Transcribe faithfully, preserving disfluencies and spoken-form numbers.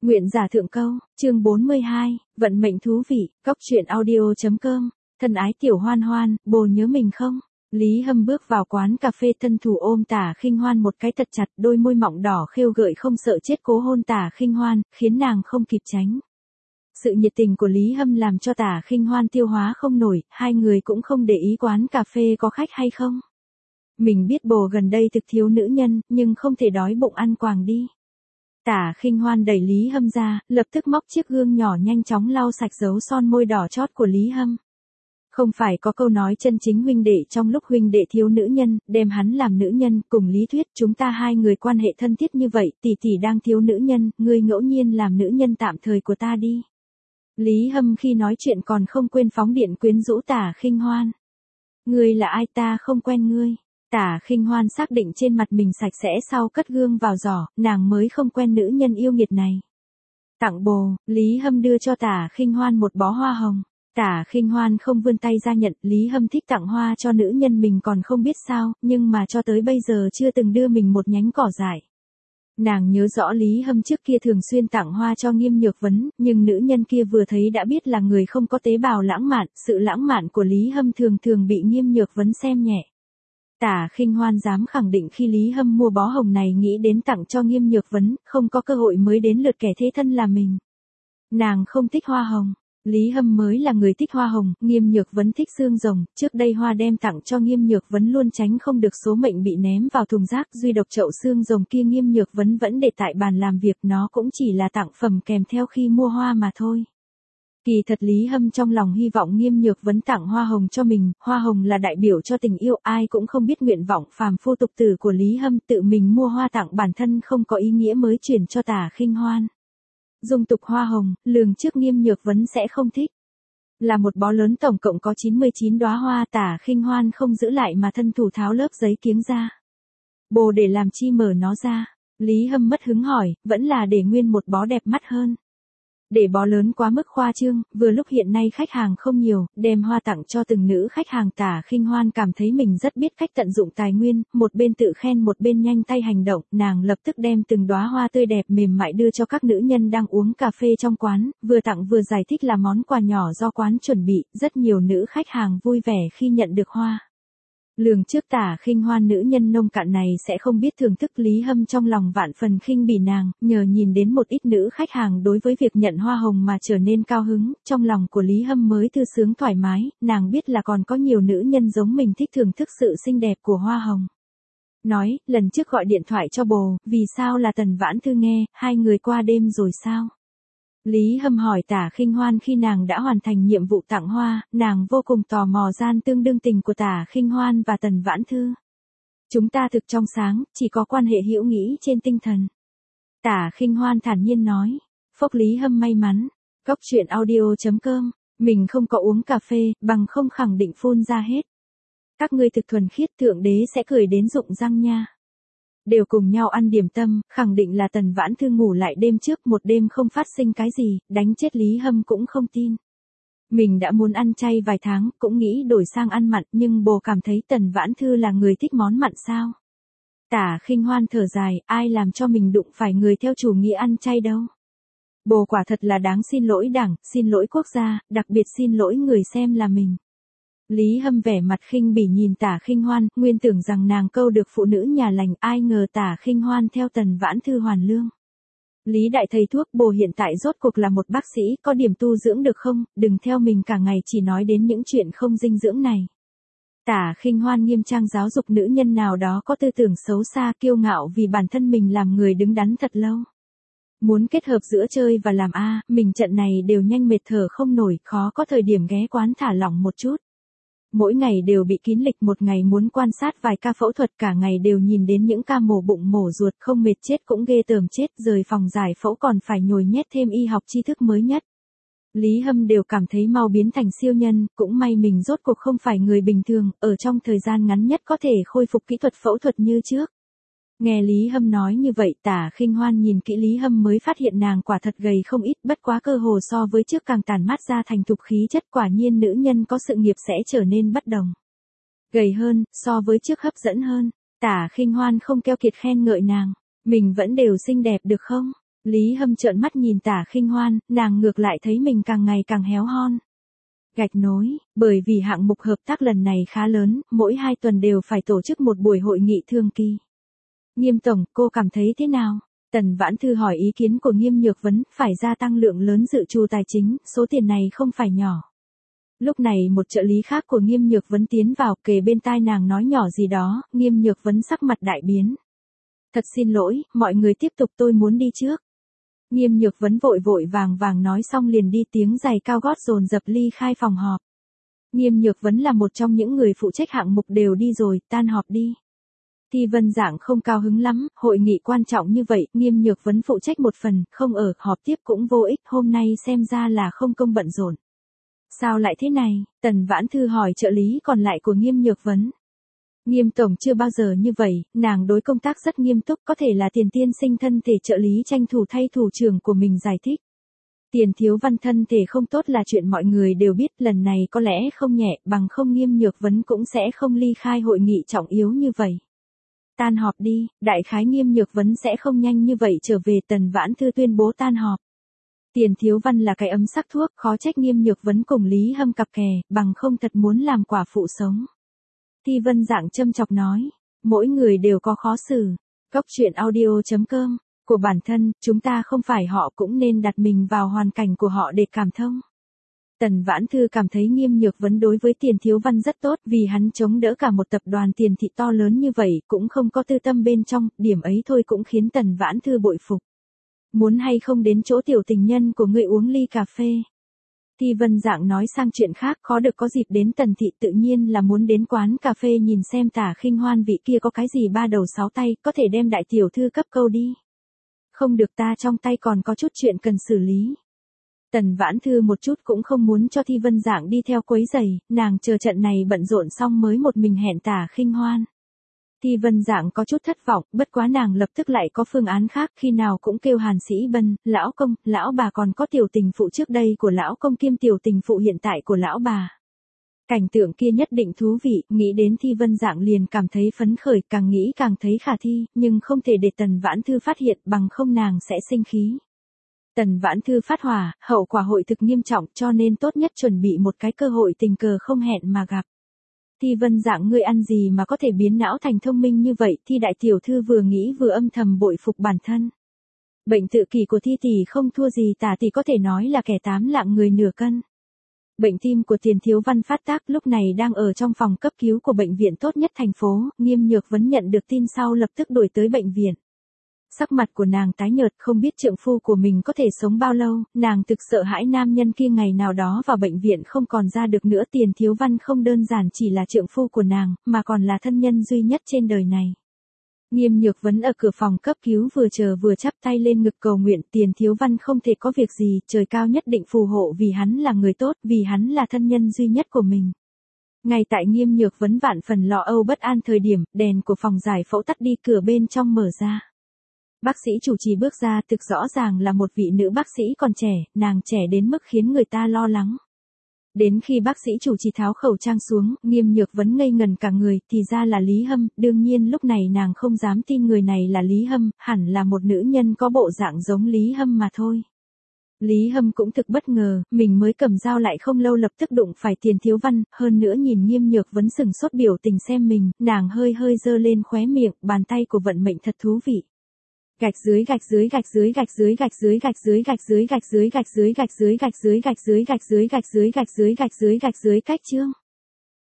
Nguyện giả thượng câu, chương bốn mươi hai, vận mệnh thú vị, góc truyện audio.com, thân ái tiểu hoan hoan, bồ nhớ mình không? Lý Hâm bước vào quán cà phê, thân thủ ôm Tả Khinh Hoan một cái thật chặt, đôi môi mọng đỏ khêu gợi không sợ chết cố hôn Tả Khinh Hoan, khiến nàng không kịp tránh. Sự nhiệt tình của Lý Hâm làm cho Tả Khinh Hoan tiêu hóa không nổi, hai người cũng không để ý quán cà phê có khách hay không. Mình biết bồ gần đây thực thiếu nữ nhân, nhưng không thể đói bụng ăn quàng đi. Tả Khinh Hoan đẩy Lý Hâm ra, lập tức móc chiếc gương nhỏ nhanh chóng lau sạch dấu son môi đỏ chót của Lý Hâm. Không phải có câu nói chân chính huynh đệ trong lúc huynh đệ thiếu nữ nhân, đem hắn làm nữ nhân, cùng lý thuyết chúng ta hai người quan hệ thân thiết như vậy, tỷ tỷ đang thiếu nữ nhân, ngươi ngẫu nhiên làm nữ nhân tạm thời của ta đi. Lý Hâm khi nói chuyện còn không quên phóng điện quyến rũ Tả Khinh Hoan. Ngươi là ai, ta không quen ngươi. Tả Khinh Hoan xác định trên mặt mình sạch sẽ sau cất gương vào giỏ, nàng mới không quen nữ nhân yêu nghiệt này. Tặng bồ, Lý Hâm đưa cho Tả Khinh Hoan một bó hoa hồng. Tả Khinh Hoan không vươn tay ra nhận, Lý Hâm thích tặng hoa cho nữ nhân mình còn không biết sao, nhưng mà cho tới bây giờ chưa từng đưa mình một nhánh cỏ dại. Nàng nhớ rõ Lý Hâm trước kia thường xuyên tặng hoa cho Nghiêm Nhược Vấn, nhưng nữ nhân kia vừa thấy đã biết là người không có tế bào lãng mạn, sự lãng mạn của Lý Hâm thường thường bị Nghiêm Nhược Vấn xem nhẹ. Tả Khinh Hoan dám khẳng định khi Lý Hâm mua bó hồng này nghĩ đến tặng cho Nghiêm Nhược Vấn, không có cơ hội mới đến lượt kẻ thế thân là mình. Nàng không thích hoa hồng. Lý Hâm mới là người thích hoa hồng, Nghiêm Nhược Vấn thích xương rồng, trước đây hoa đem tặng cho Nghiêm Nhược Vấn luôn tránh không được số mệnh bị ném vào thùng rác, duy độc chậu xương rồng kia Nghiêm Nhược Vấn vẫn để tại bàn làm việc, nó cũng chỉ là tặng phẩm kèm theo khi mua hoa mà thôi. Kỳ thật Lý Hâm trong lòng hy vọng Nghiêm Nhược Vấn tặng hoa hồng cho mình, hoa hồng là đại biểu cho tình yêu, ai cũng không biết nguyện vọng phàm phu tục tử của Lý Hâm, tự mình mua hoa tặng bản thân không có ý nghĩa mới chuyển cho Tả Khinh Hoan. Dung tục hoa hồng, lường trước Nghiêm Nhược Vấn sẽ không thích. Là một bó lớn tổng cộng có chín mươi chín đóa hoa, Tả Khinh Hoan không giữ lại mà thân thủ tháo lớp giấy kiếng ra. Bồ để làm chi mở nó ra? Lý Hâm mất hứng hỏi, vẫn là để nguyên một bó đẹp mắt hơn. Để bó lớn quá mức khoa trương, vừa lúc hiện nay khách hàng không nhiều, đem hoa tặng cho từng nữ khách hàng. Tả Khinh Hoan cảm thấy mình rất biết cách tận dụng tài nguyên, một bên tự khen một bên nhanh tay hành động, nàng lập tức đem từng đóa hoa tươi đẹp mềm mại đưa cho các nữ nhân đang uống cà phê trong quán, vừa tặng vừa giải thích là món quà nhỏ do quán chuẩn bị, rất nhiều nữ khách hàng vui vẻ khi nhận được hoa. Lường trước Tả Khinh Hoan nữ nhân nông cạn này sẽ không biết thưởng thức, Lý Hâm trong lòng vạn phần khinh bỉ nàng, nhờ nhìn đến một ít nữ khách hàng đối với việc nhận hoa hồng mà trở nên cao hứng, trong lòng của Lý Hâm mới thư sướng thoải mái, nàng biết là còn có nhiều nữ nhân giống mình thích thưởng thức sự xinh đẹp của hoa hồng. Nói, lần trước gọi điện thoại cho bồ, vì sao là Tần Vãn Thư nghe, hai người qua đêm rồi sao? Lý Hâm hỏi Tả Khinh Hoan khi nàng đã hoàn thành nhiệm vụ tặng hoa, nàng vô cùng tò mò gian tương đương tình của Tả Khinh Hoan và Tần Vãn Thư. Chúng ta thực trong sáng, chỉ có quan hệ hữu nghị trên tinh thần. Tả Khinh Hoan thản nhiên nói. Phốc Lý Hâm may mắn. Góc truyện audio.com, mình không có uống cà phê, bằng không khẳng định phun ra hết. Các ngươi thực thuần khiết, thượng đế sẽ cười đến rụng răng nha. Đều cùng nhau ăn điểm tâm, khẳng định là Tần Vãn Thư ngủ lại đêm trước, một đêm không phát sinh cái gì, đánh chết Lý Hâm cũng không tin. Mình đã muốn ăn chay vài tháng, cũng nghĩ đổi sang ăn mặn, nhưng bồ cảm thấy Tần Vãn Thư là người thích món mặn sao? Tả Khinh Hoan thở dài, ai làm cho mình đụng phải người theo chủ nghĩa ăn chay đâu. Bồ quả thật là đáng xin lỗi đảng, xin lỗi quốc gia, đặc biệt xin lỗi người xem là mình. Lý Hâm vẻ mặt khinh bỉ nhìn Tả Khinh Hoan, nguyên tưởng rằng nàng câu được phụ nữ nhà lành, ai ngờ Tả Khinh Hoan theo Tần Vãn Thư hoàn lương. Lý đại thầy thuốc, bồ hiện tại rốt cuộc là một bác sĩ, có điểm tu dưỡng được không, đừng theo mình cả ngày chỉ nói đến những chuyện không dinh dưỡng này. Tả Khinh Hoan nghiêm trang giáo dục nữ nhân nào đó có tư tưởng xấu xa, kiêu ngạo vì bản thân mình làm người đứng đắn thật lâu. Muốn kết hợp giữa chơi và làm a, mình trận này đều nhanh mệt thở không nổi, khó có thời điểm ghé quán thả lỏng một chút. Mỗi ngày đều bị kín lịch, một ngày muốn quan sát vài ca phẫu thuật, cả ngày đều nhìn đến những ca mổ bụng mổ ruột, không mệt chết cũng ghê tởm chết, rời phòng giải phẫu còn phải nhồi nhét thêm y học tri thức mới nhất. Lý Hâm đều cảm thấy mau biến thành siêu nhân, cũng may mình rốt cuộc không phải người bình thường, ở trong thời gian ngắn nhất có thể khôi phục kỹ thuật phẫu thuật như trước. Nghe Lý Hâm nói như vậy, Tả Khinh Hoan nhìn kỹ Lý Hâm mới phát hiện nàng quả thật gầy không ít, bất quá cơ hồ so với trước càng tản mát ra thành thục khí chất, quả nhiên nữ nhân có sự nghiệp sẽ trở nên bất đồng. Gầy hơn, so với trước hấp dẫn hơn. Tả Khinh Hoan không keo kiệt khen ngợi nàng, mình vẫn đều xinh đẹp được không? Lý Hâm trợn mắt nhìn Tả Khinh Hoan, nàng ngược lại thấy mình càng ngày càng héo hon. Gạch nối, bởi vì hạng mục hợp tác lần này khá lớn, mỗi hai tuần đều phải tổ chức một buổi hội nghị thương kỳ. Nghiêm tổng, cô cảm thấy thế nào? Tần Vãn Thư hỏi ý kiến của Nghiêm Nhược Vấn, phải gia tăng lượng lớn dự trù tài chính, số tiền này không phải nhỏ. Lúc này một trợ lý khác của Nghiêm Nhược Vấn tiến vào, kề bên tai nàng nói nhỏ gì đó, Nghiêm Nhược Vấn sắc mặt đại biến. Thật xin lỗi, mọi người tiếp tục, tôi muốn đi trước. Nghiêm Nhược Vấn vội vội vàng vàng nói xong liền đi, tiếng giày cao gót dồn dập ly khai phòng họp. Nghiêm Nhược Vấn là một trong những người phụ trách hạng mục đều đi rồi, tan họp đi. Thi Vân Dạng không cao hứng lắm, hội nghị quan trọng như vậy, Nghiêm Nhược Vấn phụ trách một phần, không ở, họp tiếp cũng vô ích, hôm nay xem ra là không công bận rộn. Sao lại thế này? Tần Vãn Thư hỏi trợ lý còn lại của Nghiêm Nhược Vấn. Nghiêm tổng chưa bao giờ như vậy, nàng đối công tác rất nghiêm túc, có thể là Tiền tiên sinh thân thể trợ lý tranh thủ thay thủ trưởng của mình giải thích. Tiền Thiếu Văn thân thể không tốt là chuyện mọi người đều biết, lần này có lẽ không nhẹ, bằng không Nghiêm Nhược Vấn cũng sẽ không ly khai hội nghị trọng yếu như vậy. Tan họp đi, đại khái Nghiêm Nhược Vấn sẽ không nhanh như vậy trở về, Tần Vãn Thư tuyên bố tan họp. Tiền Thiếu Văn là cái ấm sắc thuốc, khó trách Nghiêm Nhược Vấn cùng Lý Hâm cặp kè, bằng không thật muốn làm quả phụ sống. Thi Vân Dạng châm chọc nói, mỗi người đều có khó xử. Cốc truyện audio chấm com, của bản thân, chúng ta không phải họ cũng nên đặt mình vào hoàn cảnh của họ để cảm thông. Tần Vãn Thư cảm thấy Nghiêm Nhược Vấn đối với Tiền Thiếu Văn rất tốt, vì hắn chống đỡ cả một tập đoàn tiền thị to lớn như vậy, cũng không có tư tâm bên trong, điểm ấy thôi cũng khiến Tần Vãn Thư bội phục. Muốn hay không đến chỗ tiểu tình nhân của ngươi uống ly cà phê? Thi Vân Dạng nói sang chuyện khác, khó được có dịp đến Tần thị tự nhiên là muốn đến quán cà phê nhìn xem Tả Khinh Hoan vị kia có cái gì ba đầu sáu tay, có thể đem đại tiểu thư cấp câu đi. Không được, ta trong tay còn có chút chuyện cần xử lý. Tần Vãn Thư một chút cũng không muốn cho Thi Vân Dạng đi theo quấy rầy, nàng chờ trận này bận rộn xong mới một mình hẹn Tả Khinh Hoan. Thi Vân Dạng có chút thất vọng, bất quá nàng lập tức lại có phương án khác, khi nào cũng kêu Hàn Sĩ Bân, lão công, lão bà, còn có tiểu tình phụ trước đây của lão công kiêm tiểu tình phụ hiện tại của lão bà. Cảnh tượng kia nhất định thú vị, nghĩ đến Thi Vân Dạng liền cảm thấy phấn khởi, càng nghĩ càng thấy khả thi, nhưng không thể để Tần Vãn Thư phát hiện, bằng không nàng sẽ sinh khí. Tần Vãn Thư phát hỏa, hậu quả hội thực nghiêm trọng, cho nên tốt nhất chuẩn bị một cái cơ hội tình cờ không hẹn mà gặp. Thi Vân Dạng, ngươi ăn gì mà có thể biến não thành thông minh như vậy? Thi đại tiểu thư vừa nghĩ vừa âm thầm bội phục bản thân. Bệnh tự kỷ của Thi tỷ không thua gì Tả tỷ, có thể nói là kẻ tám lạng người nửa cân. Bệnh tim của Tiền Thiếu Văn phát tác, lúc này đang ở trong phòng cấp cứu của bệnh viện tốt nhất thành phố, Nghiêm Nhược Vấn nhận được tin sau lập tức đuổi tới bệnh viện. Sắc mặt của nàng tái nhợt, không biết trượng phu của mình có thể sống bao lâu, nàng thực sợ hãi nam nhân kia ngày nào đó vào bệnh viện không còn ra được nữa. Tiền Thiếu Văn không đơn giản chỉ là trượng phu của nàng, mà còn là thân nhân duy nhất trên đời này. Nghiêm Nhược Vấn ở cửa phòng cấp cứu vừa chờ vừa chắp tay lên ngực cầu nguyện, Tiền Thiếu Văn không thể có việc gì, trời cao nhất định phù hộ vì hắn là người tốt, vì hắn là thân nhân duy nhất của mình. Ngay tại Nghiêm Nhược Vấn vạn phần lo âu bất an thời điểm, đèn của phòng giải phẫu tắt đi, cửa bên trong mở ra. Bác sĩ chủ trì bước ra, thực rõ ràng là một vị nữ bác sĩ còn trẻ, nàng trẻ đến mức khiến người ta lo lắng. Đến khi bác sĩ chủ trì tháo khẩu trang xuống, Nghiêm Nhược Vấn ngây ngần cả người, thì ra là Lý Hâm, đương nhiên lúc này nàng không dám tin người này là Lý Hâm, hẳn là một nữ nhân có bộ dạng giống Lý Hâm mà thôi. Lý Hâm cũng thực bất ngờ, mình mới cầm dao lại không lâu lập tức đụng phải Tiền Thiếu Văn, hơn nữa nhìn Nghiêm Nhược Vấn sừng sốt biểu tình xem mình, nàng hơi hơi giơ lên khóe miệng, bàn tay của vận mệnh thật thú vị. Gạch dưới gạch dưới gạch dưới gạch dưới gạch dưới gạch dưới gạch dưới gạch dưới gạch dưới gạch dưới gạch dưới gạch dưới gạch dưới gạch dưới gạch dưới gạch dưới gạch dưới cách chương.